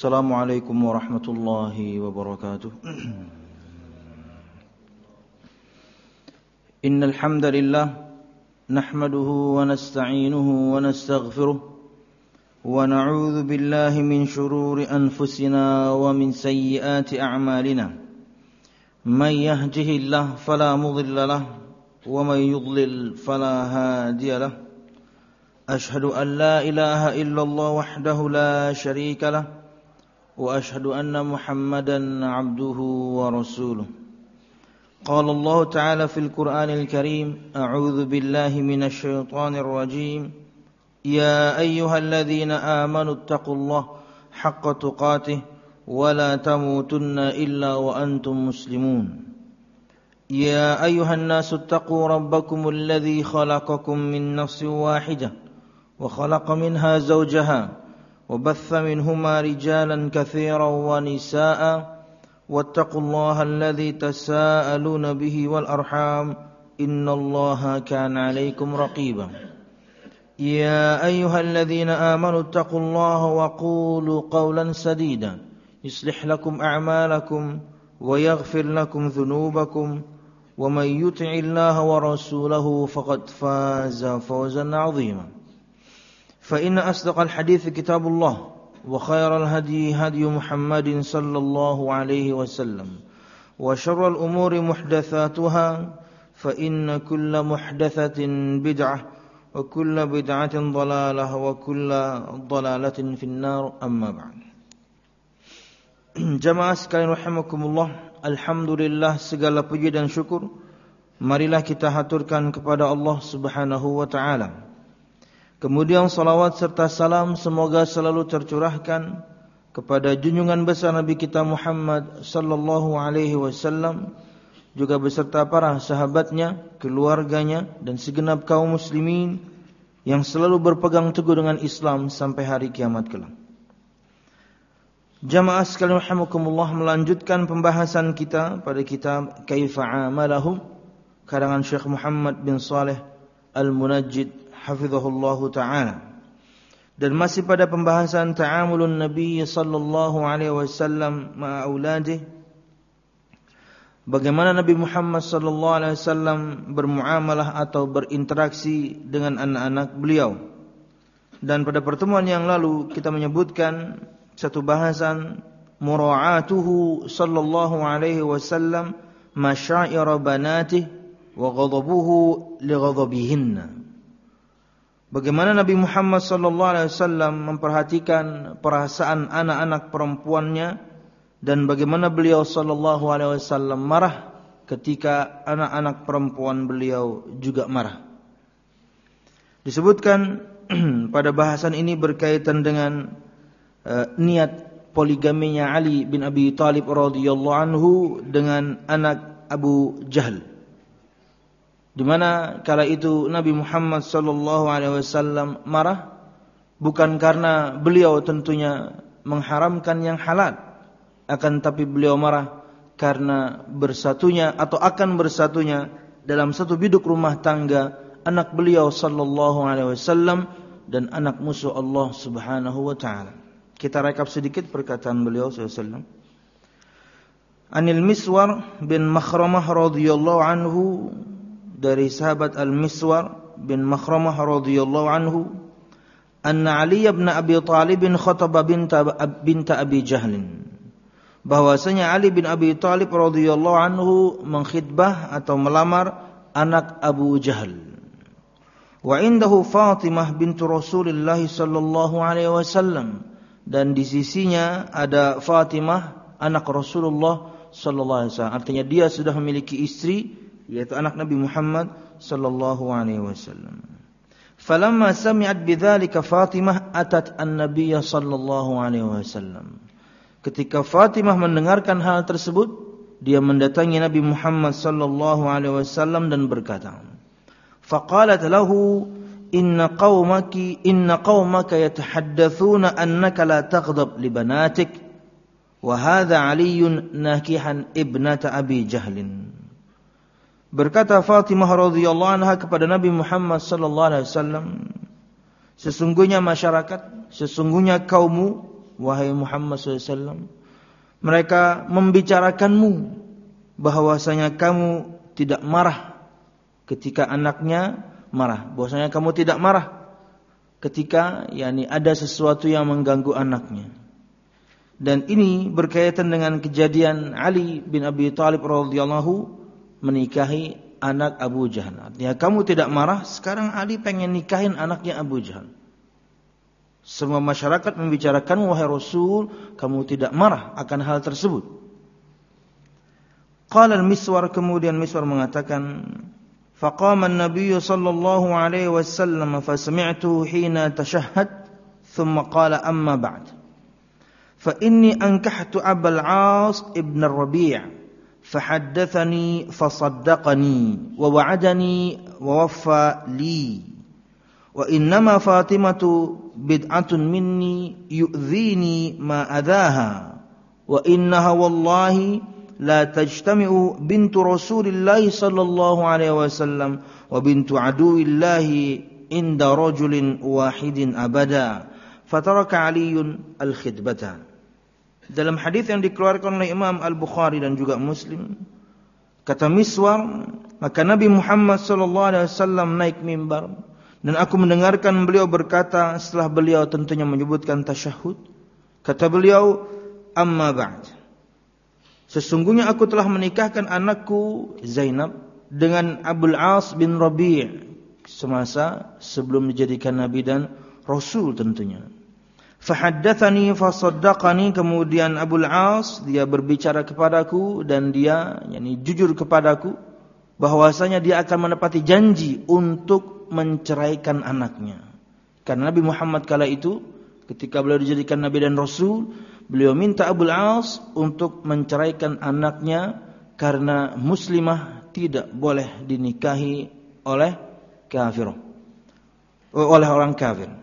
Assalamualaikum warahmatullahi wabarakatuh. Innal hamdalillah nahmaduhu wa nasta'inuhu wa nastaghfiruh wa na'udzu billahi min shururi anfusina wa min sayyiati a'malina. Man yahdihillahu fala mudilla lahu wa man yudlil fala hadiya lahu. Ashhadu an la ilaha illallah wahdahu la sharika lahu وأشهد أن محمدا عبده ورسوله. قال الله تعالى في القرآن الكريم: أعوذ بالله من الشيطان الرجيم. يا أيها الذين آمنوا اتقوا الله حق تقاته ولا تموتن إلا وأنتم مسلمون. يا أيها الناس اتقوا ربكم الذي خلقكم من نفس واحدة وخلق منها زوجها وبث منهما رجالا كثيرا ونساء واتقوا الله الذي تساءلون به والأرحام إن الله كان عليكم رقيبا. يا أيها الذين آمنوا اتقوا الله وقولوا قولا سديدا يصلح لكم أعمالكم ويغفر لكم ذنوبكم ومن يطع الله ورسوله فقد فاز فوزا عظيما. فإن أصدق الحديث كتاب الله وخير الهدي هدي محمد صلى الله عليه وسلم وشر الأمور محدثاتها فإن كل محدثة بدعة وكل بدعة ضلالة وكل ضلالة في النار أما بعد. Jamaah sekalian rahimakumullah, alhamdulillah segala puji dan syukur marilah kita haturkan kepada Allah Subhanahu wa taala. Kemudian salawat serta salam semoga selalu tercurahkan kepada junjungan besar Nabi kita Muhammad sallallahu alaihi wasallam, juga beserta para sahabatnya, keluarganya dan segenap kaum muslimin yang selalu berpegang teguh dengan Islam sampai hari kiamat kelak. Jamaah sekalian rahimakumullah, melanjutkan pembahasan kita pada kitab Kaifa Amalahum karangan Syekh Muhammad bin Saleh Al-Munajjid hafizahullahu ta'ala, dan masih pada pembahasan ta'amulun Nabi sallallahu alaihi wasallam ma'a auladih, bagaimana Nabi Muhammad sallallahu alaihi wasallam bermuamalah atau berinteraksi dengan anak-anak beliau. Dan pada pertemuan yang lalu kita menyebutkan satu bahasan mura'atuhu sallallahu alaihi wasallam masyaira banatih wa ghadabuhu li ghadabihinna. Bagaimana Nabi Muhammad sallallahu alaihi wasallam memperhatikan perasaan anak-anak perempuannya, dan bagaimana beliau sallallahu alaihi wasallam marah ketika anak-anak perempuan beliau juga marah. Disebutkan pada bahasan ini berkaitan dengan niat poligaminya Ali bin Abi Thalib radhiyallahu anhu dengan anak Abu Jahal, di mana kala itu Nabi Muhammad sallallahu alaihi wasallam marah bukan karena beliau tentunya mengharamkan yang halal, akan tapi beliau marah karena bersatunya atau akan bersatunya dalam satu biduk rumah tangga anak beliau sallallahu alaihi wasallam dan anak musuh Allah Subhanahu wa taala. Kita rekap sedikit perkataan beliau sallallahu alaihi wasallam. Anil Miswar bin Makhramah radhiyallahu anhu, dari sahabat Al-Miswar bin Makhramah radhiyallahu anhu, anna Ali bin Abi Thalib khataba binta Abi Jahl, bahwasanya Ali bin Abi Thalib radhiyallahu anhu mengkhitbah atau melamar anak Abu Jahal. Wa indahu Fatimah bintu Rasulillah sallallahu alaihi wasallam, dan di sisinya ada Fatimah anak Rasulullah sallallahu alaihi wasallam. Artinya dia sudah memiliki istri, yaitu anak Nabi Muhammad sallallahu alaihi wasallam. Falamma sami'at bidzalika Fatimah atat an-nabiy sallallahu alaihi wasallam. Ketika Fatimah mendengarkan hal tersebut, dia mendatangi Nabi Muhammad sallallahu alaihi wasallam dan berkata, faqalat lahu inna qaumaka yatahaddatsuna annaka la taghdab li banatik wa hadha Aliyyun nakihan ibnata Abi Jahlin. Berkata Fatimah radhiyallahu anha kepada Nabi Muhammad sallallahu alaihi wasallam, sesungguhnya masyarakat, sesungguhnya kaummu wahai Muhammad SAW, mereka membicarakanmu bahwasanya kamu tidak marah ketika anaknya marah, bahwasanya kamu tidak marah ketika ada sesuatu yang mengganggu anaknya. Dan ini berkaitan dengan kejadian Ali bin Abi Thalib radhiyallahu menikahi anak Abu Jahal. Artinya kamu tidak marah, sekarang Ali pengen nikahin anaknya Abu Jahal. Semua masyarakat membicarakan, wahai Rasul, kamu tidak marah akan hal tersebut. Qala al-Miswar, kemudian Miswar mengatakan, faqama an-nabiy sallallahu alaihi wasallam fasami'tu hina tashahhad thumma qala amma ba'd. Fa inni ankahtu Abul 'As ibn ar-Rabi' fahaddathani fasaddaqani wa wa'adani wa waffa li. Wa innama Fatimatu bid'atun minni yu'dhini ma adhaha wa innaha wallahi la tajtami'u bintu Rasulillahi sallallahu alaihi wasallam wa bintu aduwillahi inda rajulin wahidin abada. Fataraka Aliyun al-khidbata. Dalam hadis yang dikeluarkan oleh Imam Al-Bukhari dan juga Muslim, kata Miswar, maka Nabi Muhammad sallallahu alaihi wasallam naik mimbar dan aku mendengarkan beliau berkata setelah beliau tentunya menyebutkan tasyahud. Kata beliau, amma ba'd. Sesungguhnya aku telah menikahkan anakku Zainab dengan Abul 'As bin Rabi' semasa sebelum dijadikan Nabi dan Rasul tentunya. Fahaddathani fasaddaqani, kemudian Abul 'As dia berbicara kepadaku dan dia jujur kepadaku bahwasanya dia akan menepati janji untuk menceraikan anaknya. Karena Nabi Muhammad kala itu ketika beliau dijadikan Nabi dan Rasul, beliau minta Abul 'As untuk menceraikan anaknya karena muslimah tidak boleh dinikahi oleh kafir, oleh orang kafir.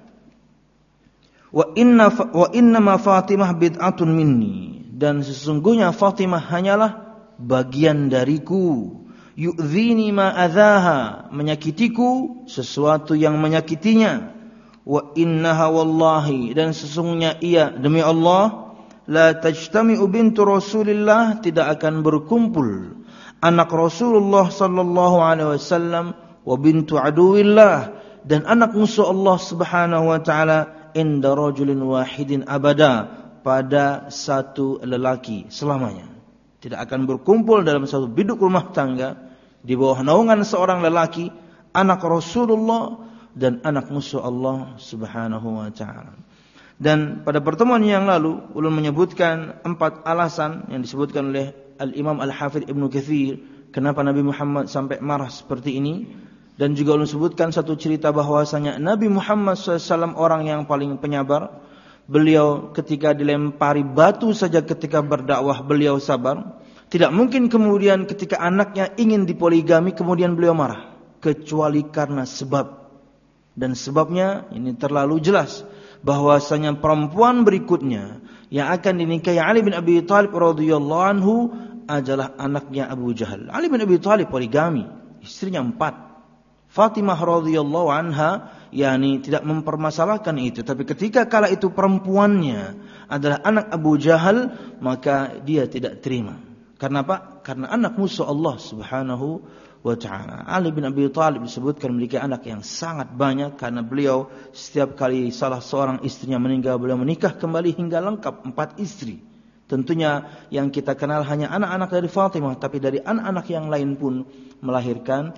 Wa inna ma Fatimah bid'atun minni, dan sesungguhnya Fatimah hanyalah bagian dariku. Yu'dhini ma adzaha, menyakitiku sesuatu yang menyakitinya. Wa innaha wallahi, dan sesungguhnya ia demi Allah, la tajtami'u bintu Rasulillah, tidak akan berkumpul anak Rasulullah sallallahu alaihi wasallam wa bintu aduwillah, dan anak musuh Allah Subhanahu wa taala inda rajulin wahidin abada, pada satu lelaki selamanya. Tidak akan berkumpul dalam satu biduk rumah tangga di bawah naungan seorang lelaki, anak Rasulullah dan anak musuh Allah Subhanahu wa taala. Dan pada pertemuan yang lalu ulun menyebutkan 4 alasan yang disebutkan oleh Al-Imam Al-Hafidz Ibnu Katsir kenapa Nabi Muhammad sampai marah seperti ini. Dan juga ulun sebutkan satu cerita bahwasanya Nabi Muhammad SAW orang yang paling penyabar. Beliau ketika dilempari batu saja ketika berdakwah beliau sabar. Tidak mungkin kemudian ketika anaknya ingin dipoligami kemudian beliau marah, kecuali karena sebab. Dan sebabnya ini terlalu jelas bahwasanya perempuan berikutnya yang akan dinikahi Ali bin Abi Thalib radhiyallahu anhu adalah anaknya Abu Jahal. Ali bin Abi Thalib poligami, istrinya 4. Fatimah radhiyallahu anha tidak mempermasalahkan itu, tapi ketika kala itu perempuannya adalah anak Abu Jahal, maka dia tidak terima. Karena apa? Karena anak musuh Allah Subhanahu wa taala. Ali bin Abi Thalib disebutkan memiliki anak yang sangat banyak karena beliau setiap kali salah seorang istrinya meninggal, beliau menikah kembali hingga lengkap 4 istri. Tentunya yang kita kenal hanya anak-anak dari Fatimah, tapi dari anak-anak yang lain pun melahirkan,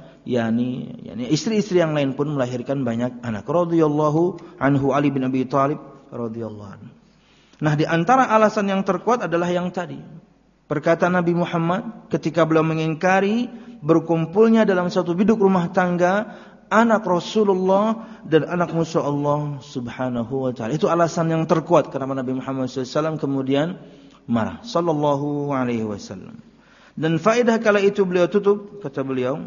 istri-istri yang lain pun melahirkan banyak anak. Radhiyallahu anhu Ali bin Abi Thalib radhiyallahu anhu. Nah, di antara alasan yang terkuat adalah yang tadi. Perkataan Nabi Muhammad ketika beliau mengingkari berkumpulnya dalam satu biduk rumah tangga anak Rasulullah dan anak musuh Allah Subhanahu wa taala. Itu alasan yang terkuat kenapa Nabi Muhammad SAW kemudian marah sallallahu alaihi wasallam. Dan faedah kala itu beliau tutup, kata beliau,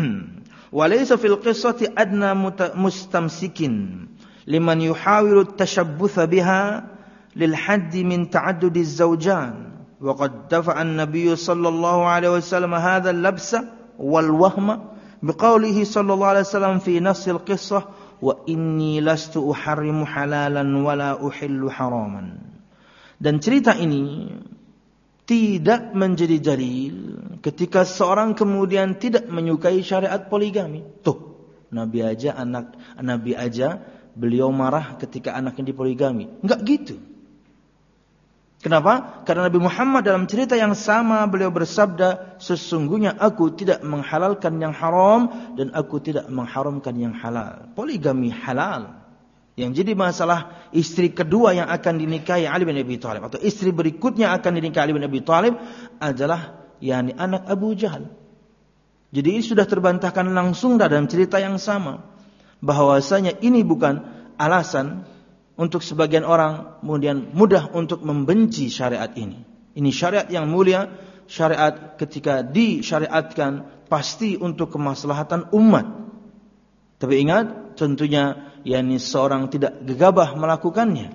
walaysa fil qissati adna mustamsikin liman yuhawilu at-tashabbutha biha lil haddi min ta'addudi az-zawjan wa qad dafa'a an-nabiy sallallahu alaihi wasallam hadha al-labsa wal wahma biqawlihi sallallahu alaihi wasallam fi nafs al-qissah wa inni lastu uharrimu halalan wala uhillu haraman. Dan cerita ini tidak menjadi dalil ketika seorang kemudian tidak menyukai syariat poligami. Tuh, Nabi aja beliau marah ketika anaknya dipoligami. Enggak gitu. Kenapa? Karena Nabi Muhammad dalam cerita yang sama beliau bersabda, sesungguhnya aku tidak menghalalkan yang haram dan aku tidak mengharamkan yang halal. Poligami halal. Yang jadi masalah istri kedua yang akan dinikahi Ali bin Abi Thalib atau istri berikutnya akan dinikahi Ali bin Abi Thalib adalah anak Abu Jahal. Jadi ini sudah terbantahkan langsung dalam cerita yang sama, bahwasanya ini bukan alasan untuk sebagian orang kemudian mudah untuk membenci syariat ini. Ini syariat yang mulia, syariat ketika disyariatkan pasti untuk kemaslahatan umat. Tapi ingat, tentunya seorang tidak gegabah melakukannya.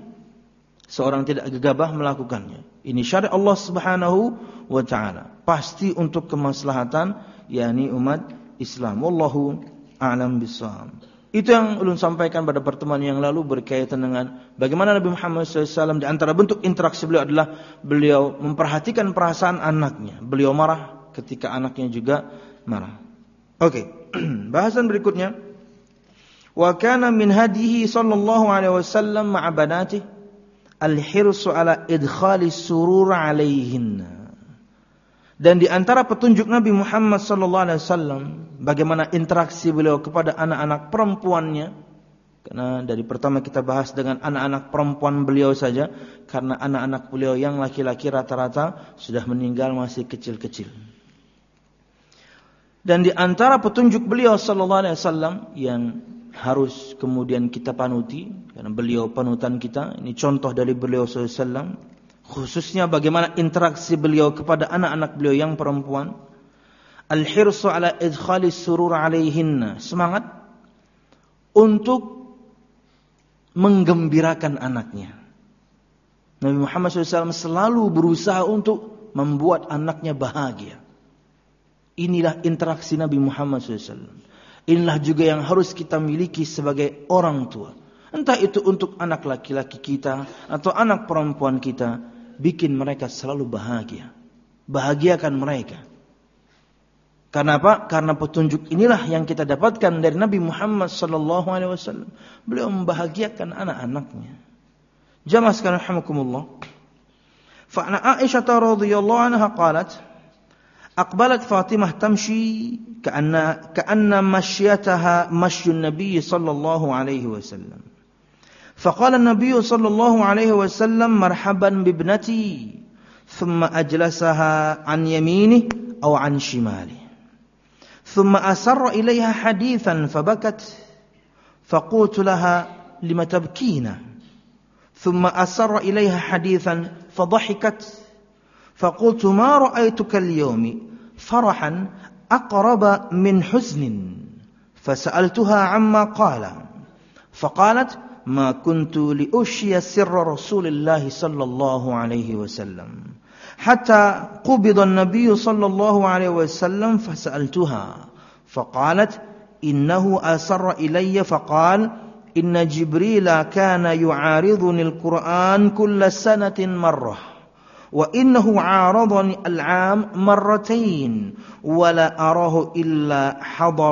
Ini syariat Allah Subhanahu wa taala, pasti untuk kemaslahatan umat Islam. Wallahu a'lam bishawab. Itu yang ulun sampaikan pada pertemuan yang lalu berkaitan dengan bagaimana Nabi Muhammad SAW di antara bentuk interaksi beliau adalah beliau memperhatikan perasaan anaknya. Beliau marah ketika anaknya juga marah. Oke. Bahasan berikutnya. Wa kana min hadihi sallallahu alaihi wasallam ma'a banatihi al-hirsu ala idkhali surur alaihinna. Dan di antara petunjuk Nabi Muhammad SAW, bagaimana interaksi beliau kepada anak-anak perempuannya. Karena dari pertama kita bahas dengan anak-anak perempuan beliau saja, karena anak-anak beliau yang laki-laki rata-rata sudah meninggal masih kecil-kecil. Dan di antara petunjuk beliau SAW yang harus kemudian kita panuti, karena beliau panutan kita, ini contoh dari beliau SAW. Khususnya bagaimana interaksi beliau kepada anak-anak beliau yang perempuan. Al-hirsu ala idkhali surur alaihinna. Semangat untuk menggembirakan anaknya. Nabi Muhammad SAW selalu berusaha untuk membuat anaknya bahagia. Inilah interaksi Nabi Muhammad SAW. Inilah juga yang harus kita miliki sebagai orang tua. Entah itu untuk anak laki-laki kita atau anak perempuan kita. Bikin mereka selalu bahagia. Bahagiakan mereka. Karena apa? Karena petunjuk inilah yang kita dapatkan dari Nabi Muhammad SAW. Beliau membahagiakan anak-anaknya. Jamaah sekalian rahimakumullah. Fa'ana Aisyah radhiyallahu anha qalat, aqbalat Fatimah tamshi ka'anna mashyataha mashyun Nabi sallallahu alaihi wasallam. فقال النبي صلى الله عليه وسلم مرحبا بابنتي ثم أجلسها عن يمينه أو عن شماله ثم أسر إليها حديثا فبكت فقلت لها لم تبكين ثم أسر إليها حديثا فضحكت فقلت ما رأيتك اليوم فرحا أقرب من حزن فسألتها عما قال فقالت ما كنت لأشي سر رسول الله صلى الله عليه وسلم حتى قبض النبي صلى الله عليه وسلم فسألتها فقالت إنه أسر إلي فقال إن جبريل كان يعارضني القرآن كل سنة مرة وإنه عارضني العام مرتين ولا أراه إلا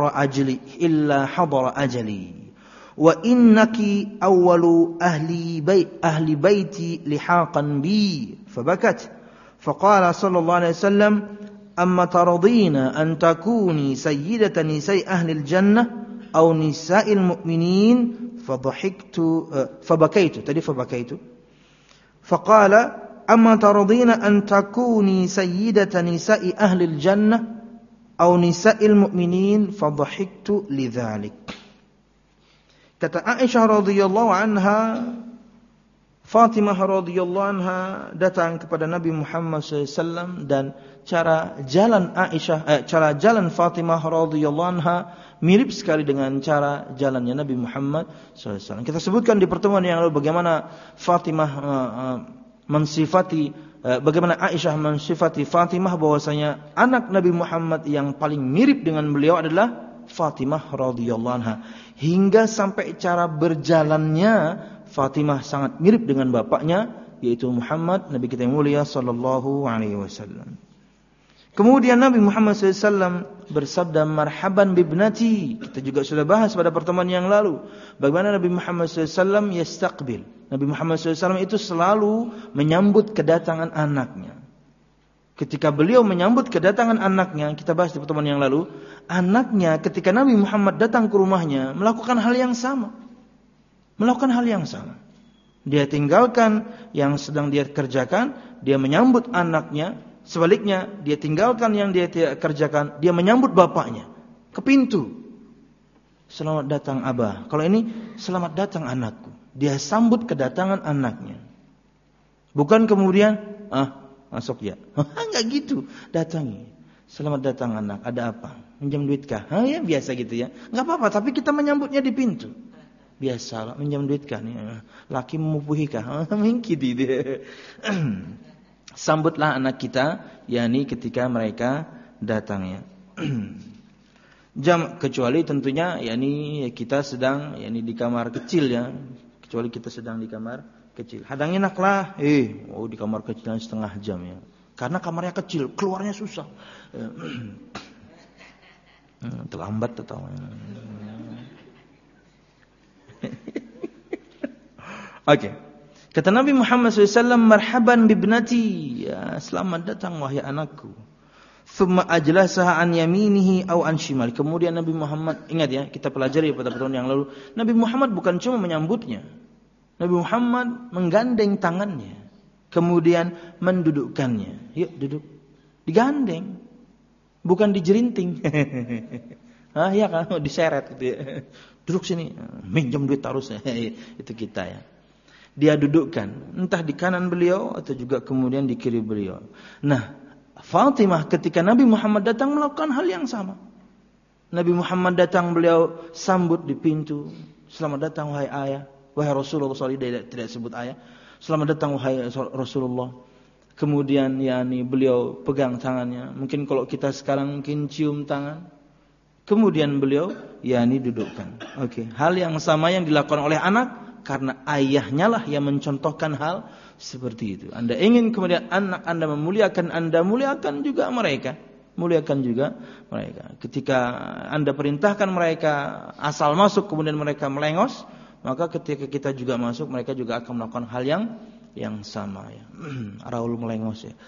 حضر أجلي وإنك أول أهل بيتي لحاقا بي فبكت فقال صلى الله عليه وسلم أما ترضين أن تكوني سيدة نساء أهل الجنة أو نساء المؤمنين فبكيت فقال أما ترضين أن تكوني سيدة نساء أهل الجنة أو نساء المؤمنين فضحكت لذلك. Kata Aisyah radhiyallahu anha, Fatimah radhiyallahu anha datang kepada Nabi Muhammad SAW dan cara jalan Fatimah radhiyallahu anha mirip sekali dengan cara jalannya Nabi Muhammad SAW. Kita sebutkan di pertemuan yang lalu bagaimana bagaimana Aisyah mensifati Fatimah bahwasanya anak Nabi Muhammad yang paling mirip dengan beliau adalah Fatimah radhiyallahu anha. Hingga sampai cara berjalannya Fatimah sangat mirip dengan bapaknya yaitu Muhammad, Nabi kita yang mulia sallallahu alaihi wasallam. Kemudian Nabi Muhammad SAW bersabda, marhaban bibnati. Kita juga sudah bahas pada pertemuan yang lalu bagaimana Nabi Muhammad SAW yastaqbil. Nabi Muhammad SAW itu selalu menyambut kedatangan anaknya. Ketika beliau menyambut kedatangan anaknya, kita bahas di pertemuan yang lalu, anaknya ketika Nabi Muhammad datang ke rumahnya melakukan hal yang sama. Melakukan hal yang sama. Dia tinggalkan yang sedang dia kerjakan, dia menyambut anaknya. Sebaliknya, dia tinggalkan yang dia kerjakan, dia menyambut bapaknya ke pintu. Selamat datang Abah. Kalau ini, selamat datang anakku. Dia sambut kedatangan anaknya. Bukan kemudian, masuk ya. Enggak gitu. Datangi. Selamat datang anak. Ada apa? Minjam duit kah? Ya biasa gitu ya. Enggak apa-apa, tapi kita menyambutnya di pintu. Biasa lah, minjam duit kah? Laki memupuhi kah? Mungkin dia. Sambutlah anak kita, yakni ketika mereka datang ya. Kecuali tentunya yakni kita sedang yakni di kamar kecil ya. Kecuali kita sedang di kamar kecil. Hadang enaklah, di kamar kecil setengah jam ya. Karena kamarnya kecil, keluarnya susah. Terlambat atau Oke. Kata Nabi Muhammad SAW, marhaban bibnati, ya, selamat datang wahai anakku. Thumma ajlasaha an yaminihi aw an shimal. Kemudian Nabi Muhammad, ingat ya, kita pelajari pada pertemuan yang lalu, Nabi Muhammad bukan cuma menyambutnya. Nabi Muhammad menggandeng tangannya, kemudian mendudukkannya. Yuk duduk. Digandeng, bukan dijerinting. Ya kan, diseret gitu ya. Duduk sini, minjam duit harusnya. Itu kita ya. Dia dudukkan, entah di kanan beliau atau juga kemudian di kiri beliau. Nah, Fatimah ketika Nabi Muhammad datang melakukan hal yang sama. Nabi Muhammad datang, beliau sambut di pintu. Selamat datang wahai ayah, wahai Rasulullah. Dia tidak sebut ayah. Selamat datang wahai Rasulullah. Kemudian yakni beliau pegang tangannya. Mungkin kalau kita sekarang mungkin cium tangan. Kemudian beliau yakni dudukkan. Oke, hal yang sama yang dilakukan oleh anak. Karena ayahnya lah yang mencontohkan hal seperti itu. Anda ingin kemudian anak Anda memuliakan Anda, muliakan juga mereka. Muliakan juga mereka. Ketika Anda perintahkan mereka asal masuk kemudian mereka melengos, maka ketika kita juga masuk mereka juga akan melakukan hal yang sama ya. Raul melengos ya.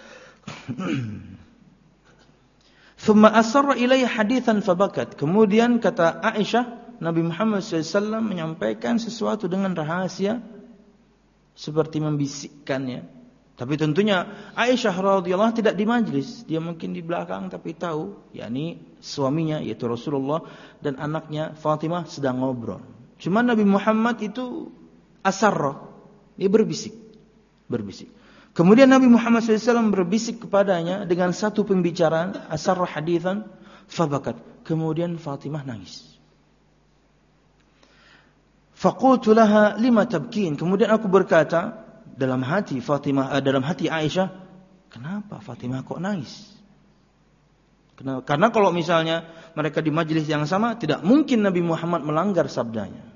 Thumma asarra ilayya hadithan fabakat. Kemudian kata Aisyah, Nabi Muhammad SAW menyampaikan sesuatu dengan rahasia seperti membisikkannya. Tapi tentunya Aisyah radhiyallahu tidak di majlis, dia mungkin di belakang tapi tahu, yakni suaminya yaitu Rasulullah dan anaknya Fatimah sedang ngobrol. Cuma Nabi Muhammad itu asarra, dia berbisik. Kemudian Nabi Muhammad SAW berbisik kepadanya dengan satu pembicaraan, asarra hadithan fabakat. Kemudian Fatimah nangis. Faqultu laha lima tabkin. Kemudian aku berkata dalam hati Aisyah, kenapa Fatimah kok nangis? Karena kalau misalnya mereka di majlis yang sama, tidak mungkin Nabi Muhammad melanggar sabdanya.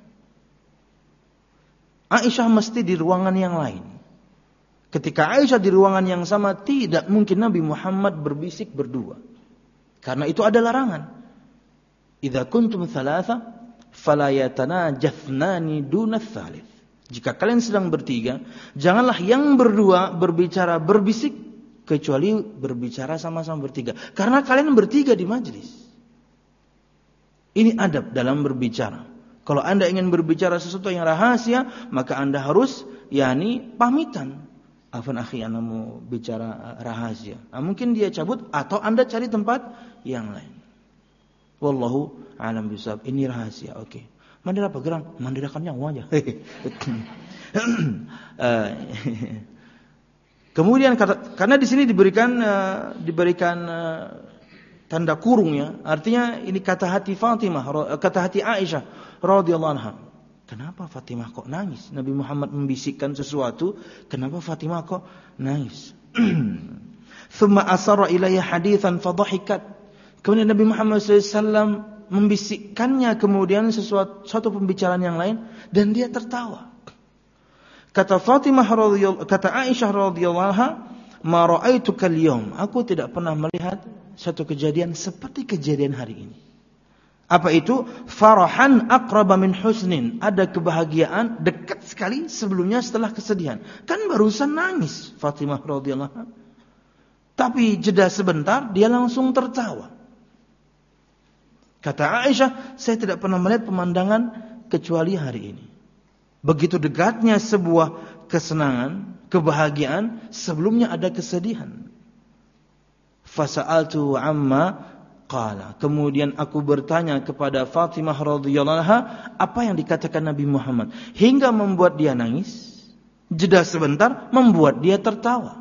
Aisyah mesti di ruangan yang lain. Ketika Aisyah di ruangan yang sama, tidak mungkin Nabi Muhammad berbisik berdua. Karena itu ada larangan. Idza kuntum thalatha fala yatanajathnani duna tsalits. Jika kalian sedang bertiga, janganlah yang berdua berbicara berbisik kecuali berbicara sama-sama bertiga. Karena kalian bertiga di majlis. Ini adab dalam berbicara. Kalau Anda ingin berbicara sesuatu yang rahasia, maka Anda harus yakni pamitan. Afan akhi, Anda mau bicara rahasia. Nah, mungkin dia cabut atau Anda cari tempat yang lain. Wallahu a'lam bishawab. Ini rahasia. Oke. Mandira apa gerang? Mandirakan nyawa aja. Kemudian karena di sini diberikan tanda kurung ya. Artinya ini kata hati Fatimah, kata hati Aisyah radhiyallahu anha. Kenapa Fatimah kok nangis? Nabi Muhammad membisikkan sesuatu, kenapa Fatimah kok nangis? Thumma asarra ilayya hadithan fadhahikat. Kemudian Nabi Muhammad SAW membisikkannya kemudian suatu pembicaraan yang lain dan dia tertawa. Kata Aisyah radhiyallahu anha, "Ma ra'aituka al-yawm." Aku tidak pernah melihat satu kejadian seperti kejadian hari ini. Apa itu? Farahan aqraba min husnin. Ada kebahagiaan dekat sekali sebelumnya setelah kesedihan. Kan barusan nangis Fatimah radhiyallahu anha. Tapi jeda sebentar dia langsung tertawa. Kata Aisyah, saya tidak pernah melihat pemandangan kecuali hari ini. Begitu dekatnya sebuah kesenangan, kebahagiaan, sebelumnya ada kesedihan. Fasa'altu amma qala. Kemudian aku bertanya kepada Fatimah radhiyallahu anha, apa yang dikatakan Nabi Muhammad hingga membuat dia nangis? Jeda sebentar membuat dia tertawa.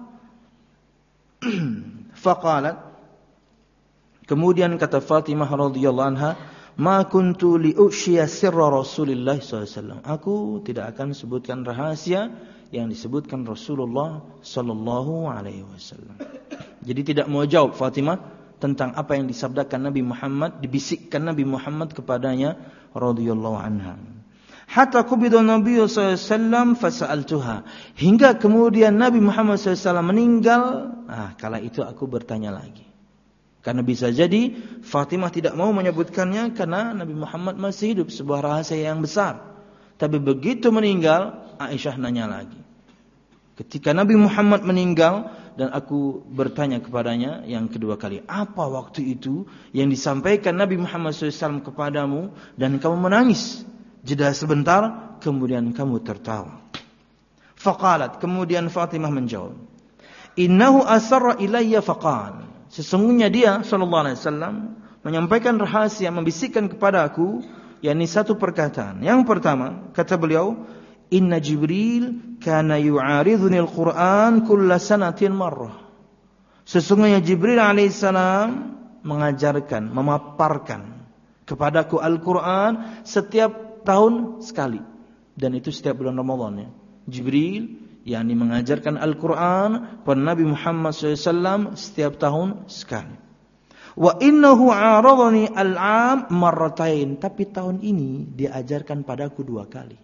Faqalat, kemudian kata Fatimah radhiyallahu anha, ma kuntu li'ushiya sirra Rasulillah SAW. Aku tidak akan sebutkan rahasia yang disebutkan Rasulullah sallallahu alaihi wasallam. Jadi tidak mau jawab Fatimah tentang apa yang disabdakan Nabi Muhammad, dibisikkan Nabi Muhammad kepadanya radhiyallahu anha. Hatta qubida Nabi sallallahu alaihi wasallam fasa'altuha. Hingga kemudian Nabi Muhammad sallallahu alaihi wasallam meninggal, kala itu aku bertanya lagi. Karena bisa jadi Fatimah tidak mau menyebutkannya karena Nabi Muhammad masih hidup, sebuah rahasia yang besar. Tapi begitu meninggal, Aisyah nanya lagi. Ketika Nabi Muhammad meninggal dan aku bertanya kepadanya yang kedua kali, apa waktu itu yang disampaikan Nabi Muhammad SAW kepadamu dan kamu menangis? Jeda sebentar, kemudian kamu tertawa. Faqalat, kemudian Fatimah menjawab, innahu asarra ilayya faqal. Sesungguhnya dia sallallahu alaihi wasallam menyampaikan rahasia, membisikkan kepada aku, yakni satu perkataan. Yang pertama, kata beliau, inna Jibril kana yu'aridhuni al-Qur'an kulla sanatin marrah. Sesungguhnya Jibril alaihissalam mengajarkan, memaparkan kepadaku Al-Quran setiap tahun sekali. Dan itu setiap bulan Ramadan ya. Jibril yakni mengajarkan Al-Quran pada Nabi Muhammad SAW setiap tahun sekali. Wa innahu 'aradhani al-'am marratain. Tapi tahun ini diajarkan padaku 2 kali.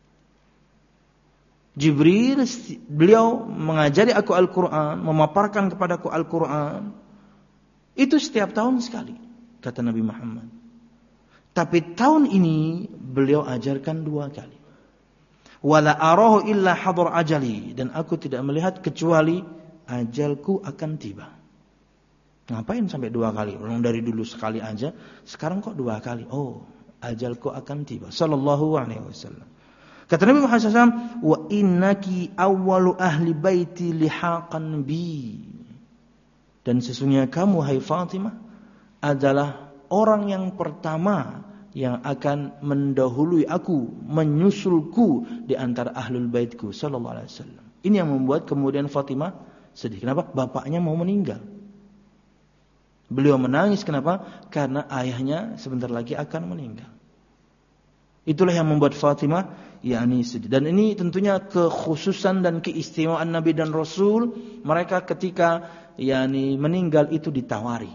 Jibril, beliau mengajari aku Al-Quran, memaparkan kepadaku Al-Quran. Itu setiap tahun sekali, kata Nabi Muhammad. Tapi tahun ini beliau ajarkan 2 kali. Wala arahu illa hadar ajali. Dan aku tidak melihat kecuali ajalku akan tiba. Ngapain sampai 2 kali? Orang dari dulu sekali aja, sekarang kok 2 kali? Oh, ajalku akan tiba. Sallallahu alaihi wasallam. Kata Nabi Muhammad SAW, wa innaki awwalu ahli baiti lihaqan bi. Dan sesungguhnya kamu, hai Fatimah, adalah orang yang pertama yang akan mendahului aku, menyusulku di antara ahlul baitku sallallahu alaihi wasallam. Ini yang membuat kemudian Fatimah sedih. Kenapa? Bapaknya mau meninggal. Beliau menangis kenapa? Karena ayahnya sebentar lagi akan meninggal. Itulah yang membuat Fatimah yakni sedih. Dan ini tentunya kekhususan dan keistimewaan Nabi dan Rasul. Mereka ketika yakni meninggal itu ditawari.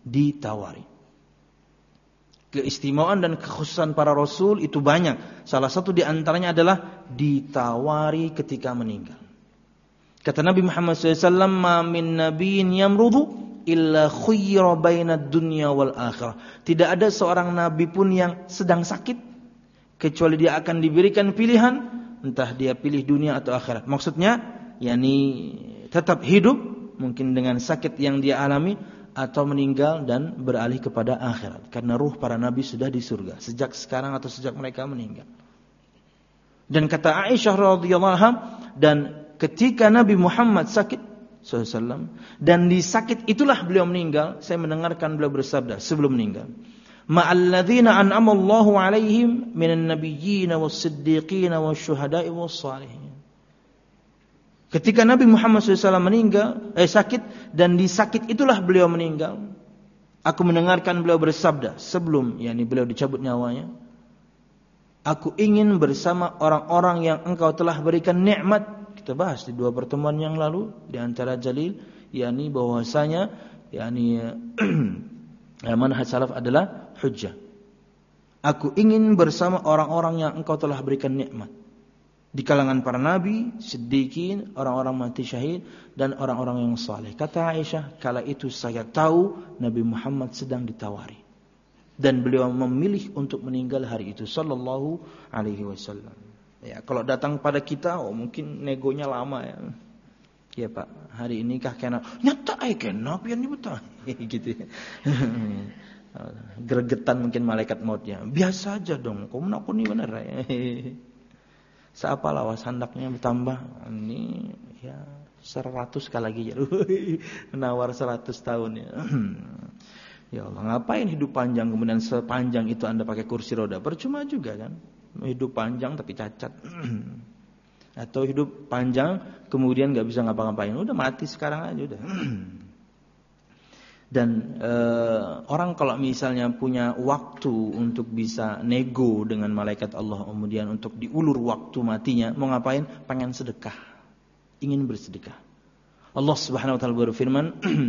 Keistimewaan dan kekhususan para Rasul itu banyak. Salah satu di antaranya adalah ditawari ketika meninggal. Kata Nabi Muhammad SAW, ma min nabiyyin yamrudu illa khuyyira bainad dunya wal akhirah. Tidak ada seorang nabi pun yang sedang sakit kecuali dia akan diberikan pilihan, entah dia pilih dunia atau akhirat. Maksudnya, yakni tetap hidup mungkin dengan sakit yang dia alami atau meninggal dan beralih kepada akhirat. Karena ruh para nabi sudah di surga sejak sekarang atau sejak mereka meninggal. Dan kata Aisyah radhiyallahu anha, dan ketika Nabi Muhammad sakit SAW, dan di sakit itulah beliau meninggal, saya mendengarkan beliau bersabda sebelum meninggal, ma'alladzina an'ama Allahu 'alaihim minan nabiyyin was-siddiqin wasyuhada'i was-shalihin. Ketika Nabi Muhammad SAW meninggal, sakit, dan di sakit itulah beliau meninggal, aku mendengarkan beliau bersabda sebelum yakni beliau dicabut nyawanya, aku ingin bersama orang-orang yang engkau telah berikan nikmat. Kita bahas di 2 pertemuan yang lalu di antara dalil yakni bahwasanya yakni manhaj salaf adalah hujjah. Aku ingin bersama orang-orang yang engkau telah berikan nikmat. di kalangan para nabi, siddiqin, orang-orang mati syahid, dan orang-orang yang saleh. Kata Aisyah, kala itu saya tahu Nabi Muhammad sedang ditawari. Dan beliau memilih untuk meninggal hari itu, sallallahu alaihi wasallam. Ya, kalau datang pada kita, mungkin negonya lama ya. Ya Pak, hari ini kah kena nyata kena pian betul. Gitu ya. Gregetan mungkin malaikat mautnya. Biasa aja dong, kau menakuni benar ya. Seapa lawas handaknya bertambah. Ini ya 100 kali lagi ya. Menawar 100 tahun ya. Ya Allah, ngapain hidup panjang kemudian sepanjang itu Anda pakai kursi roda? Percuma juga kan. Hidup panjang tapi cacat. Atau hidup panjang kemudian enggak bisa ngapa-ngapain. Udah mati sekarang aja udah. Dan orang kalau misalnya punya waktu untuk bisa nego dengan malaikat Allah, kemudian untuk diulur waktu matinya, mau ngapain? Pengen sedekah, ingin bersedekah. Allah Subhanahu wa taala berfirman,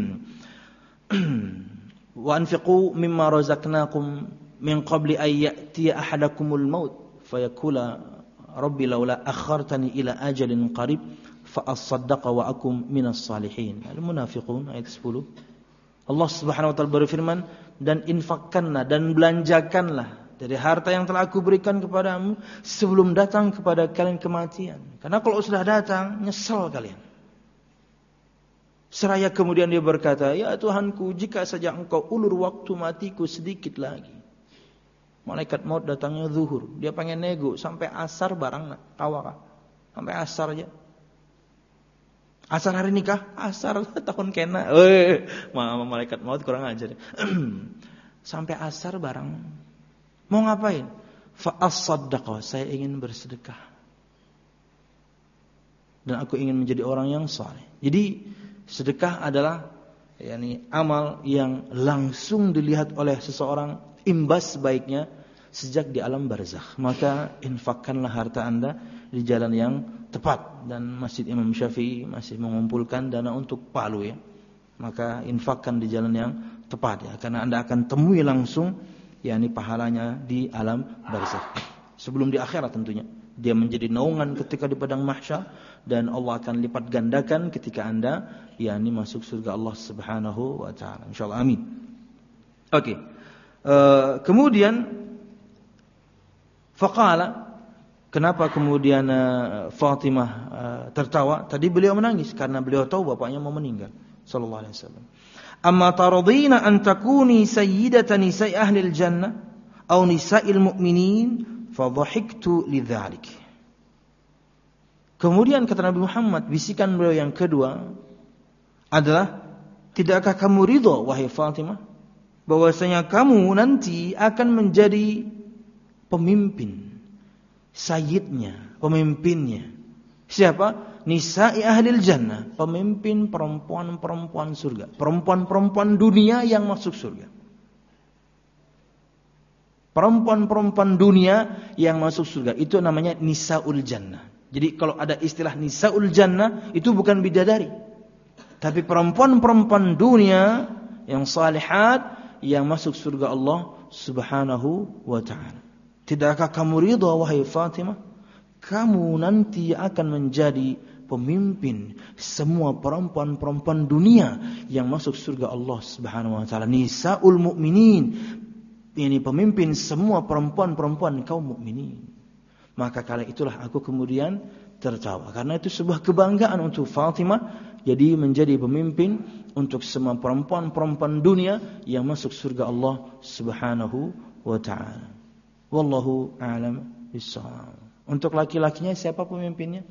"Wa anfiqu mimma razaqnakum min qabli an ya'tiya ahadakumul maut fayaqula rabbi laula akhartani ila ajalin qarib fa asaddaqa wa akum minas salihin." Al-Munafiqun ayat 10. Allah Subhanahu wa taala berfirman, dan infakkanlah dan belanjakanlah dari harta yang telah aku berikan kepadamu sebelum datang kepada kalian kematian. Karena kalau sudah datang, nyesal kalian. Seraya kemudian dia berkata, ya Tuhanku, jika saja engkau ulur waktu matiku sedikit lagi. Malaikat maut datangnya zuhur. Dia pengen nego sampai asar barang kawakah. Sampai asar aja. Asar hari nikah, asar tahun kena. Malaikat maut kurang ajar. Sampai asar barang. Mau ngapain? Fa as-saddaqah, saya ingin bersedekah. Dan aku ingin menjadi orang yang saleh. Jadi sedekah adalah amal yang langsung dilihat oleh seseorang imbas baiknya sejak di alam barzakh. Maka infakkanlah harta Anda di jalan yang tepat. Dan Masjid Imam Syafi'i masih mengumpulkan dana untuk Palu ya. Maka infakkan di jalan yang tepat ya, karena Anda akan temui langsung pahalanya di alam barzakh. Sebelum di akhirat tentunya. Dia menjadi naungan ketika di padang mahsyar, dan Allah akan lipat gandakan ketika Anda masuk surga Allah Subhanahu wa taala. Insyaallah amin. Oke. Kemudian faqala, kenapa kemudian Fatimah tertawa? Tadi beliau menangis karena beliau tahu bapaknya mau meninggal, sallallahu alaihi wasallam. Amma taradina an takuni sayyidatan nisa'i ahli al-jannah aw nisa'il mu'minin fa dhahiktu lidzalik. Kemudian kata Nabi Muhammad, bisikan beliau yang kedua adalah, tidakkah kamu ridha wahai Fatimah bahwasanya kamu nanti akan menjadi pemimpin, sayyidnya, pemimpinnya. Siapa? Nisa'i ahlil jannah, pemimpin perempuan-perempuan surga, perempuan-perempuan dunia yang masuk surga. Perempuan-perempuan dunia yang masuk surga itu namanya nisa'ul jannah. Jadi kalau ada istilah nisa'ul jannah itu bukan bidadari, tapi perempuan-perempuan dunia yang salihat yang masuk surga Allah Subhanahu wa taala. Tidakkah kamu ridha wahai Fatimah? Kamu nanti akan menjadi pemimpin semua perempuan-perempuan dunia yang masuk surga Allah Subhanahu wa taala. Nisaul mu'minin, ini pemimpin semua perempuan-perempuan kaum mukminin. Maka kala itulah aku kemudian tertawa, karena itu sebuah kebanggaan untuk Fatimah jadi menjadi pemimpin untuk semua perempuan-perempuan dunia yang masuk surga Allah Subhanahu wa taala. Wallahu a'lam bishawab. Untuk laki-lakinya siapa pemimpinnya?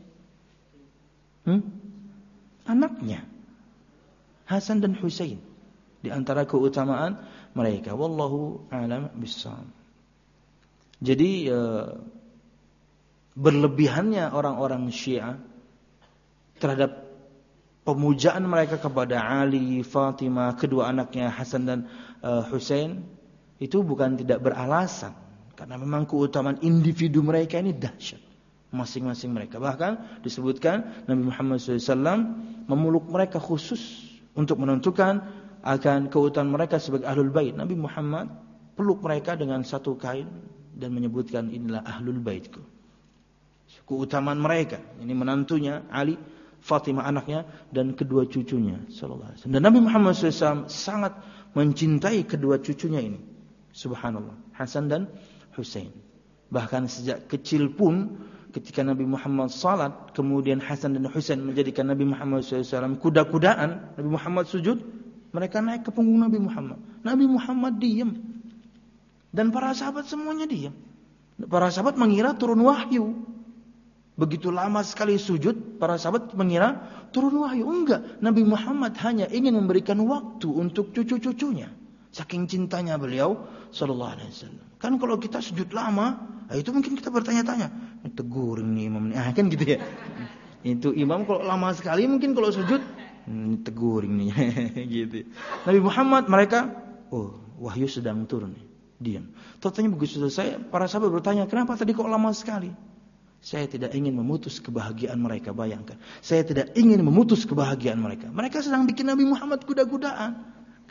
Anaknya Hasan dan Husain. Di antara keutamaan mereka, wallahu a'lam bishawab. Jadi berlebihannya orang-orang Syiah terhadap pemujaan mereka kepada Ali, Fatimah, kedua anaknya Hasan dan Husain itu bukan tidak beralasan, karena memang keutamaan individu mereka ini dahsyat masing-masing mereka. Bahkan disebutkan Nabi Muhammad SAW memeluk mereka khusus untuk menentukan akan keutamaan mereka sebagai ahlul bait. Nabi Muhammad peluk mereka dengan satu kain dan menyebutkan inilah ahlul baitku. keutamaan mereka. Ini menantunya Ali, Fatimah anaknya, dan kedua cucunya sallallahu alaihi wasallam. Dan Nabi Muhammad SAW sangat mencintai kedua cucunya ini. Subhanallah, Hasan dan Husain. Bahkan sejak kecil pun ketika Nabi Muhammad salat, kemudian Hasan dan Husain menjadikan Nabi Muhammad SAW kuda-kudaan, Nabi Muhammad sujud, mereka naik ke punggung Nabi Muhammad. Nabi Muhammad diam. Dan para sahabat semuanya diam. Para sahabat mengira turun wahyu. Begitu lama sekali sujud, para sahabat mengira turun wahyu. Enggak, Nabi Muhammad hanya ingin memberikan waktu untuk cucu-cucunya. Saking cintanya beliau sallallahu alaihi wasallam. Kan kalau kita sujud lama, itu mungkin kita bertanya-tanya, tegur ini imam ini. Kan gitu ya. Itu imam kalau lama sekali mungkin kalau sujud tegur ini gitu. Nabi Muhammad mereka, wahyu sedang turun nih. Diam. Totalnya begitu selesai, para sahabat bertanya, kenapa tadi kok lama sekali? Saya tidak ingin memutus kebahagiaan mereka, bayangkan. Saya tidak ingin memutus kebahagiaan mereka. Mereka sedang bikin Nabi Muhammad kuda-kudaan.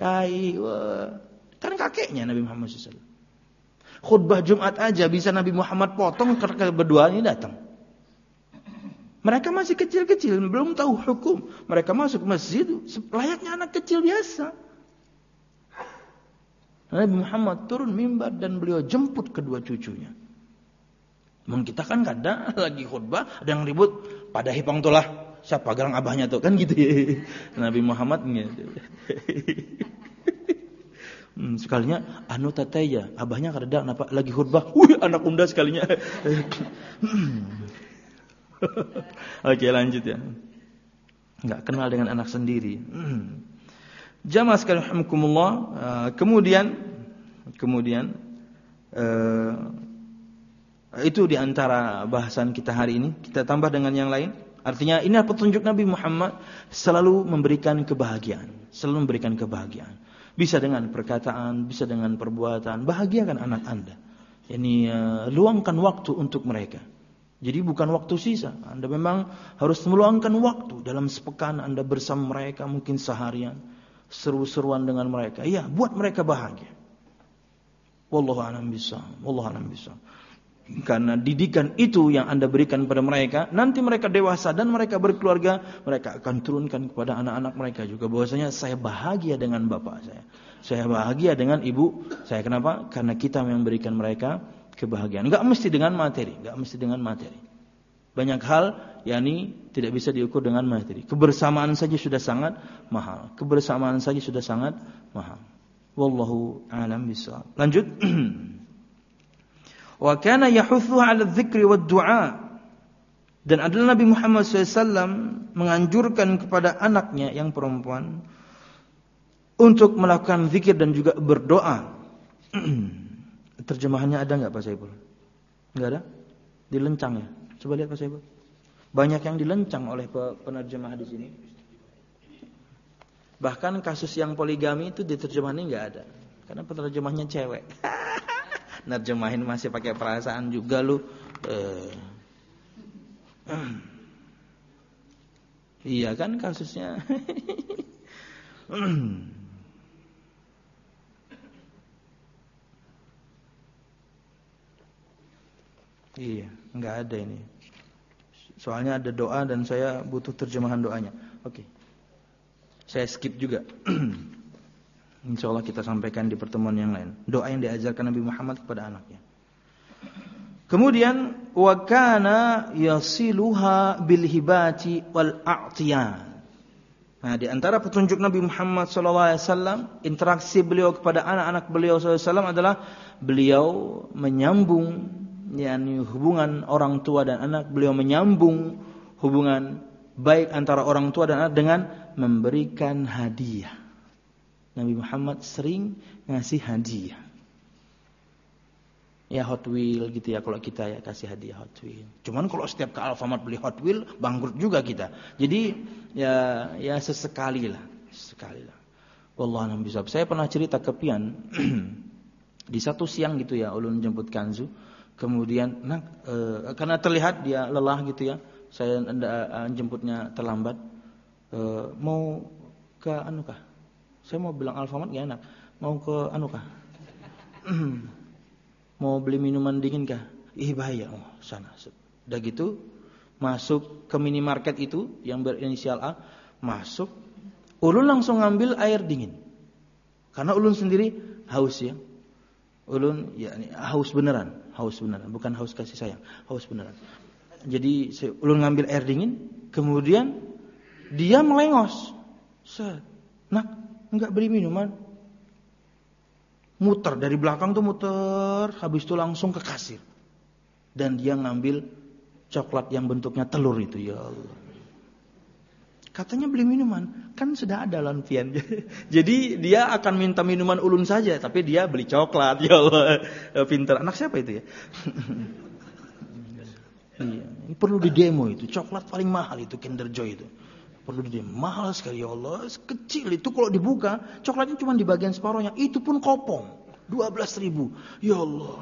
Kan kakeknya Nabi Muhammad SAW. Khutbah Jumat aja bisa Nabi Muhammad potong karena berdua ini datang. Mereka masih kecil-kecil, belum tahu hukum. Mereka masuk masjid layaknya anak kecil biasa. Nabi Muhammad turun mimbar dan beliau jemput kedua cucunya. Kita kan kadang lagi khutbah ada yang ribut pada hipang tulah siapa garang abahnya tuh kan gitu ya. Nabi Muhammad gitu. Sekalinya anu tataya abahnya kada napa lagi khutbah. Anak unda sekalinya. Oke, lanjut ya. Enggak kenal dengan anak sendiri. Jamaah sekalian rahimakumullah, kemudian itu di antara bahasan kita hari ini. Kita tambah dengan yang lain. Artinya ini adalah petunjuk Nabi Muhammad selalu memberikan kebahagiaan, selalu memberikan kebahagiaan. Bisa dengan perkataan, bisa dengan perbuatan. Bahagiakan anak Anda. Ini luangkan waktu untuk mereka. Jadi bukan waktu sisa. Anda memang harus meluangkan waktu dalam sepekan Anda bersama mereka, mungkin seharian, seru-seruan dengan mereka. Iya, buat mereka bahagia. Wallahu a'lam bishawab. Wallahu a'lam bishawab. Karena didikan itu yang Anda berikan pada mereka, nanti mereka dewasa dan mereka berkeluarga, mereka akan turunkan kepada anak-anak mereka juga bahwasanya saya bahagia dengan bapak saya. Saya bahagia dengan ibu saya. Kenapa? Karena kita yang memberikan mereka kebahagiaan. Enggak mesti dengan materi, enggak mesti dengan materi. Banyak hal yakni tidak bisa diukur dengan materi. Kebersamaan saja sudah sangat mahal. Kebersamaan saja sudah sangat mahal. Wallahu a'lam bishawab. Lanjut. Wa kana yahuthu 'ala dzikri wad du'a. Dan adalah Nabi Muhammad SAW menganjurkan kepada anaknya yang perempuan untuk melakukan zikir dan juga berdoa. Terjemahannya ada enggak Pak Saiful? Enggak ada? Dilencang ya? Coba lihat Pak Saiful. Banyak yang dilencang oleh penerjemah di sini. Bahkan kasus yang poligami itu diterjemahannya enggak ada. Karena penerjemahnya cewek. Nerjemahin masih pakai perasaan juga lu. Iya kan kasusnya. Iya, enggak ada ini. Soalnya ada doa dan saya butuh terjemahan doanya. Oke. Saya skip juga. InsyaAllah kita sampaikan di pertemuan yang lain. Doa yang diajarkan Nabi Muhammad kepada anaknya. Kemudian wa kana yasiluha bil hibati wal a'tiyan. Nah, di antara petunjuk Nabi Muhammad SAW, interaksi beliau kepada anak-anak beliau SAW adalah beliau menyambung yakni hubungan orang tua dan anak. Beliau menyambung hubungan baik antara orang tua dan anak dengan memberikan hadiah. Nabi Muhammad sering ngasih hadiah. Ya Hot Wheel gitu ya, kalau kita ya kasih hadiah Hot Wheel. Cuman kalau setiap ke Alfamart beli Hot Wheel bangkrut juga kita. Jadi ya sesekali lah. Wallahu a'lam bishawab. Saya pernah cerita ke Pian di satu siang gitu ya, ulun jemput Kanzu. Kemudian karena terlihat dia lelah gitu ya, saya jemputnya terlambat. Mau ke anukah? Saya mau bilang Alfamart gak enak. Mau ke anukah? Mau beli minuman dingin kah? Bahaya. Sana. Udah gitu masuk ke minimarket itu yang berinisial A, masuk, ulun langsung ngambil air dingin. Karena ulun sendiri haus ya. Ulun ya haus beneran, bukan haus kasih sayang, haus beneran. Jadi ulun ngambil air dingin, kemudian dia melengos. Nak, enggak beri minuman. Muter dari belakang tuh muter, habis itu langsung ke kasir. Dan dia ngambil coklat yang bentuknya telur itu, ya Allah. Katanya beli minuman, kan sudah ada lampian. Jadi dia akan minta minuman ulun saja, tapi dia beli coklat, ya Allah. Pintar. Anak siapa itu ya? Iya, ini perlu di demo itu. Coklat paling mahal itu Kinder Joy itu. Perlu di demo. Mahal sekali, ya Allah. Kecil itu kalau dibuka, coklatnya cuma di bagian separuhnya. Itu pun kopong. 12.000. Ya Allah.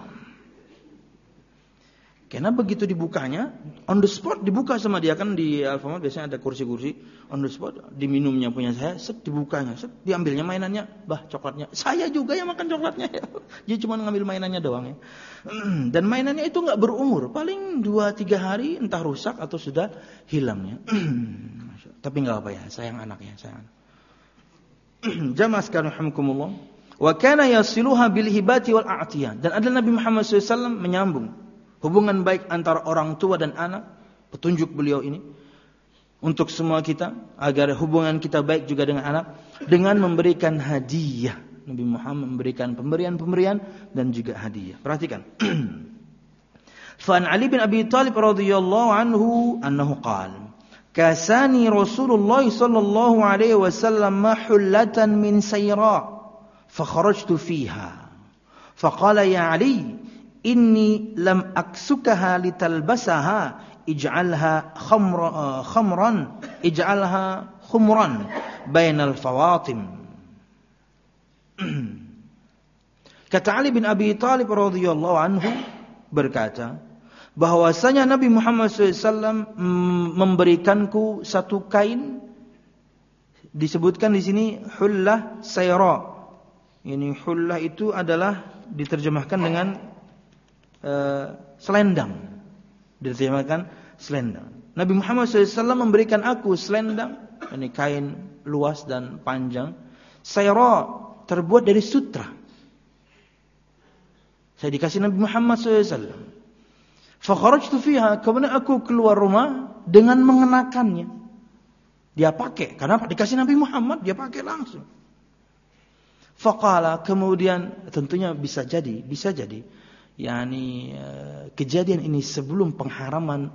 Karena begitu dibukanya, on the spot dibuka sama dia, kan di Alfamart biasanya ada kursi-kursi, on the spot diminumnya punya saya, dibukanya, diambilnya mainannya, coklatnya. Saya juga yang makan coklatnya. Ya. Dia cuma ngambil mainannya doang ya. Dan mainannya itu enggak berumur, paling 2-3 hari entah rusak atau sudah hilang ya. Tapi enggak apa ya, sayang anaknya, sayang. Jamaah sekalian rahimakumullah. Wa kana yasiluha bil hibati wal a'tiyah. Dan adalah Nabi Muhammad SAW menyambung hubungan baik antara orang tua dan anak, petunjuk beliau ini untuk semua kita agar hubungan kita baik juga dengan anak, dengan memberikan hadiah. Nabi Muhammad memberikan pemberian-pemberian dan juga hadiah. Perhatikan. Fa'an Ali bin Abi Talib radhiyallahu anhu annahu qala kasani Rasulullah sallallahu alaihi wasallam hullatan min sayra fa kharajtu fiha faqala ya Ali inni lam aksukaha litalbasaha ij'alha khumran bainal fawatim. Kata Ali bin Abi Talib radhiyallahu anhu berkata bahwasanya Nabi Muhammad SAW memberikanku satu kain, disebutkan di sini hullah sayra. Ini hullah itu adalah diterjemahkan dengan selendang. Diterjemahkan selendang. Nabi Muhammad SAW memberikan aku selendang, ini kain luas dan panjang. Sayra terbuat dari sutra. Saya dikasih Nabi Muhammad SAW. Fakharajtu fiha, kemudian aku keluar rumah dengan mengenakannya. Dia pakai, karena dikasih Nabi Muhammad, dia pakai langsung. Faqala, kemudian tentunya bisa jadi, yakni kejadian ini sebelum pengharaman,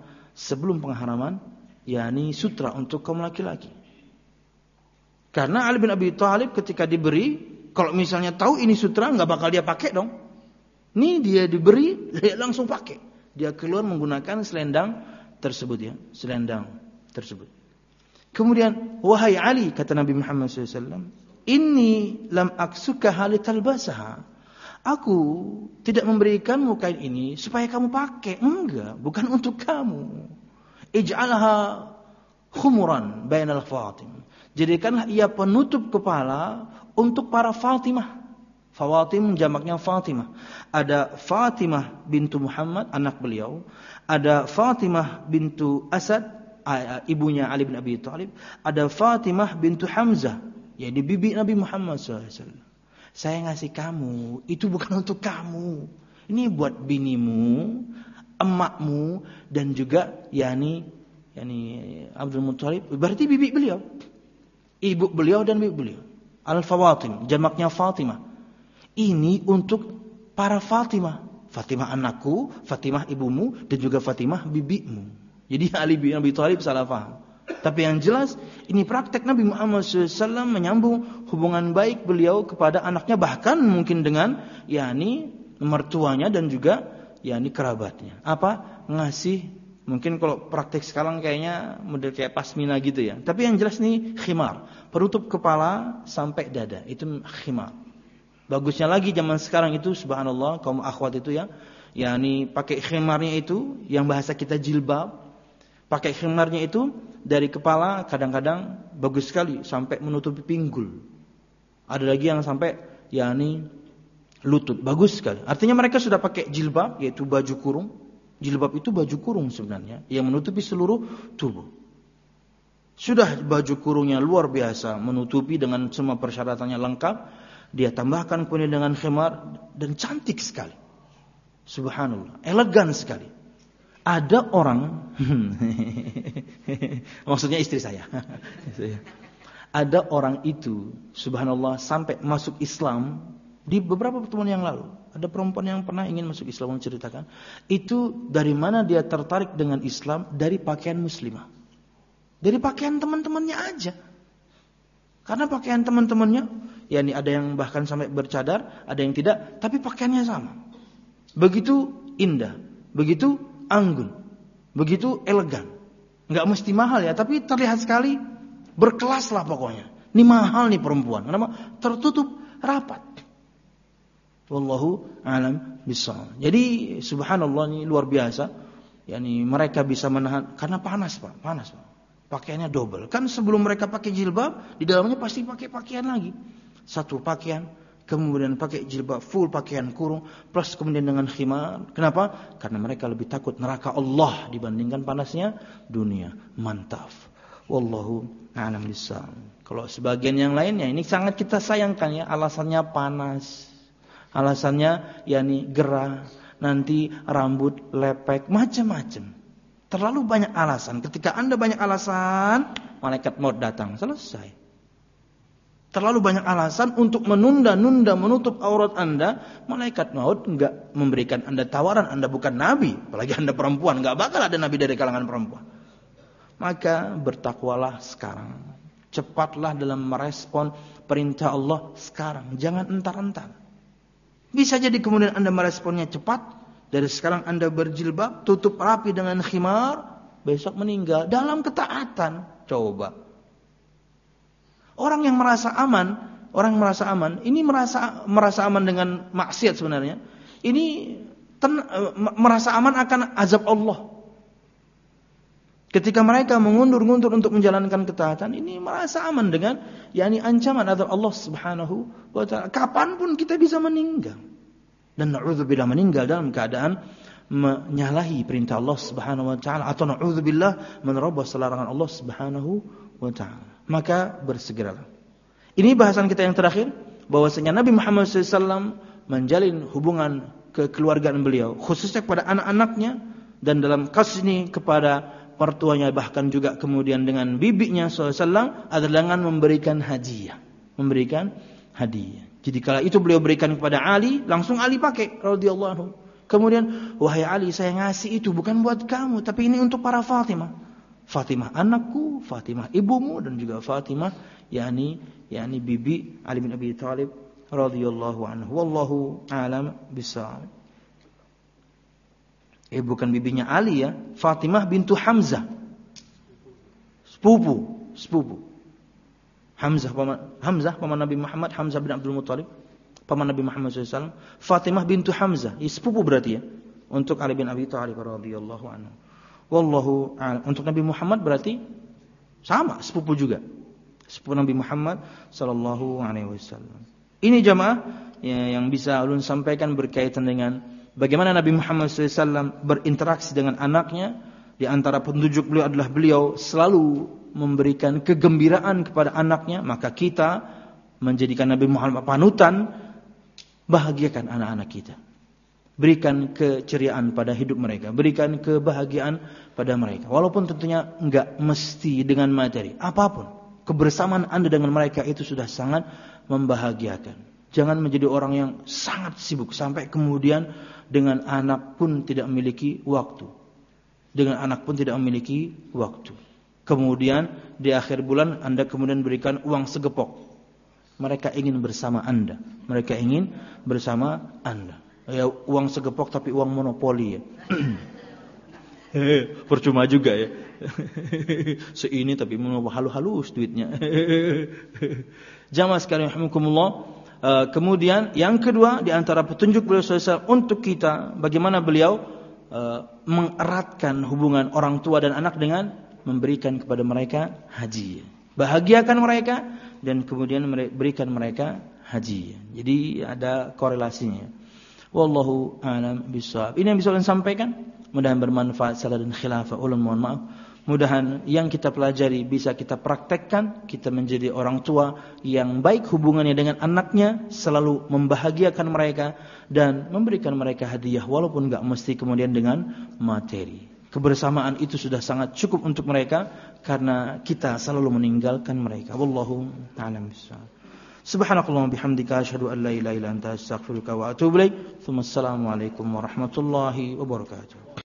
yakni sutra untuk kaum laki-laki. Karena Ali bin Abi Thalib ketika diberi, kalau misalnya tahu ini sutra, nggak bakal dia pakai dong. Ini dia diberi, dia langsung pakai. Dia keluar menggunakan selendang tersebut ya, selendang tersebut. Kemudian, wahai Ali, kata Nabi Muhammad SAW, inni lam aksuka halitalbasaha. Aku tidak memberikanmu kain ini supaya kamu pakai. Enggak, bukan untuk kamu. Ij'alha khumuran bainal fatim. Jadikanlah ia penutup kepala untuk para Fatimah. Fawatim jamaknya Fatimah. Ada Fatimah bintu Muhammad, anak beliau. Ada Fatimah bintu Asad, ibunya Ali bin Abi Thalib. Ada Fatimah bintu Hamzah, yaitu bibi Nabi Muhammad SAW. Saya ngasih kamu, itu bukan untuk kamu. Ini buat binimu, emakmu, dan juga yakni Abdul Muttalib. Berarti bibi beliau, ibu beliau dan bibi beliau. Al-Fawatim, jamaknya Fatimah. Ini untuk para Fatimah. Fatimah anakku, Fatimah ibumu, dan juga Fatimah bibimu. Jadi Ali bin Abi Thalib salah faham. Tapi yang jelas, ini praktek Nabi Muhammad SAW menyambung hubungan baik beliau kepada anaknya, bahkan mungkin dengan yakni mertuanya dan juga yakni kerabatnya. Apa? Ngasih, mungkin kalau praktek sekarang kayaknya model kayak pasmina gitu ya. Tapi yang jelas nih khimar, penutup kepala sampai dada, itu khimar. Bagusnya lagi zaman sekarang itu subhanallah kaum akhwat itu ya, yakni pakai khimarnya itu yang bahasa kita jilbab. Pakai khimarnya itu dari kepala kadang-kadang bagus sekali sampai menutupi pinggul. Ada lagi yang sampai yakni lutut, bagus sekali. Artinya mereka sudah pakai jilbab, yaitu baju kurung Jilbab itu baju kurung sebenarnya yang menutupi seluruh tubuh. Sudah baju kurungnya luar biasa, menutupi dengan semua persyaratannya lengkap, dia tambahkan kemudian dengan khimar dan cantik sekali. Subhanallah, elegan sekali. Ada orang maksudnya istri saya. Ada orang itu subhanallah sampai masuk Islam di beberapa pertemuan yang lalu. Ada perempuan yang pernah ingin masuk Islam menceritakan, itu dari mana dia tertarik dengan Islam, dari pakaian muslimah. Dari pakaian teman-temannya aja. Karena pakaian teman-temannya, yakni ada yang bahkan sampai bercadar, ada yang tidak, tapi pakaiannya sama. Begitu indah, begitu anggun, begitu elegan. Enggak mesti mahal ya, tapi terlihat sekali berkelas lah pokoknya. Ini mahal nih perempuan. Kenapa? Tertutup rapat. Wallahu a'lam bishawab. Jadi subhanallah ini luar biasa. Yani mereka bisa menahan karena panas Pak. Pakaiannya double. Kan sebelum mereka pakai jilbab, di dalamnya pasti pakai pakaian lagi. Satu pakaian, kemudian pakai jilbab full pakaian kurung, plus kemudian dengan khimar. Kenapa? Karena mereka lebih takut neraka Allah dibandingkan panasnya dunia. Mantap. Wallahu a'lam bishawab. Kalau sebagian yang lainnya ini sangat kita sayangkan ya, alasannya panas. Alasannya yakni gerah, nanti rambut lepek, macam-macam. Terlalu banyak alasan. Ketika Anda banyak alasan, malaikat maut datang, selesai. Terlalu banyak alasan untuk menunda-nunda menutup aurat Anda, malaikat maut enggak memberikan Anda tawaran. Anda bukan nabi, apalagi Anda perempuan, enggak bakal ada nabi dari kalangan perempuan. Maka bertakwalah sekarang. Cepatlah dalam merespon perintah Allah sekarang, jangan entar-entar. Bisa jadi kemudian Anda meresponnya cepat. Dari sekarang Anda berjilbab, tutup rapi dengan khimar, besok meninggal dalam ketaatan. Coba. Orang yang merasa aman, ini merasa aman dengan maksiat sebenarnya. Ini merasa aman akan azab Allah. Ketika mereka mengundur-undur untuk menjalankan ketaatan, ini merasa aman dengan yakni ancaman azab Allah Subhanahu wa taala. Kapanpun kita bisa meninggal. Dan na'udzubillah meninggal dalam keadaan menyalahi perintah Allah Subhanahu wa taala atau na'udzubillah menerobos larangan Allah Subhanahu wa taala. Maka bersegeralah. Ini bahasan kita yang terakhir, bahwasanya Nabi Muhammad SAW menjalin hubungan kekeluargaan beliau khususnya kepada anak-anaknya, dan dalam kasus ini kepada mertuanya, bahkan juga kemudian dengan bibinya SAW, adalah dengan memberikan hadiah. Jadi kala itu beliau berikan kepada Ali, langsung Ali pakai radhiyallahu anhu. Kemudian, wahai Ali, saya ngasih itu bukan buat kamu, tapi ini untuk para Fatimah. Fatimah anakku, Fatimah ibumu, dan juga Fatimah yakni bibi Ali bin Abi Thalib radhiyallahu anhu. Wallahu a'lam bishawab. Bukan bibinya Ali ya, Fatimah bintu Hamzah. Sepupu. Hamzah paman Nabi Muhammad, Hamzah bin Abdul Muttalib, paman Nabi Muhammad SAW. Fatimah bintu Hamzah, sepupu berarti ya, untuk Ali bin Abi Thalib radhiyallahu anhu. Wallahu a'lam. Untuk Nabi Muhammad berarti sama, sepupu juga. Sepupu Nabi Muhammad sallallahu alaihi wasallam. Ini jamaah yang bisa ulun sampaikan berkaitan dengan bagaimana Nabi Muhammad SAW berinteraksi dengan anaknya. Di antara petunjuk beliau adalah beliau selalu memberikan kegembiraan kepada anaknya. Maka kita menjadikan Nabi Muhammad panutan, bahagiakan anak-anak kita. Berikan keceriaan pada hidup mereka, berikan kebahagiaan pada mereka. Walaupun tentunya enggak mesti dengan materi, apapun. Kebersamaan Anda dengan mereka itu sudah sangat membahagiakan. Jangan menjadi orang yang sangat sibuk sampai kemudian dengan anak pun tidak memiliki waktu. Kemudian di akhir bulan Anda kemudian berikan uang segepok. Mereka ingin bersama Anda. Ya, uang segepok tapi uang monopoli ya. Percuma juga ya. Seini tapi halus duitnya. Jamaah sekalian rahimakumullah. Kemudian yang kedua di antara petunjuk beliau SAW untuk kita, bagaimana beliau mengeratkan hubungan orang tua dan anak dengan memberikan kepada mereka hadiah. Bahagiakan mereka dan kemudian berikan mereka hadiah. Jadi ada korelasinya. Wallahu a'lam bishawab. Ini yang bisa saya sampaikan. Mudah-mudahan bermanfaat salah dan khilafah. Ulun mohon maaf. Mudah-mudahan yang kita pelajari bisa kita praktekkan. Kita menjadi orang tua yang baik hubungannya dengan anaknya, selalu membahagiakan mereka dan memberikan mereka hadiah walaupun enggak mesti kemudian dengan materi. Kebersamaan itu sudah sangat cukup untuk mereka karena kita selalu meninggalkan mereka. Wallahu a'lam bishawab. Subhanakallahumma bihamdika asyhadu an la ilaha illa anta astaghfiruka wa atubu ilaik. Assalamualaikum warahmatullahi wabarakatuh.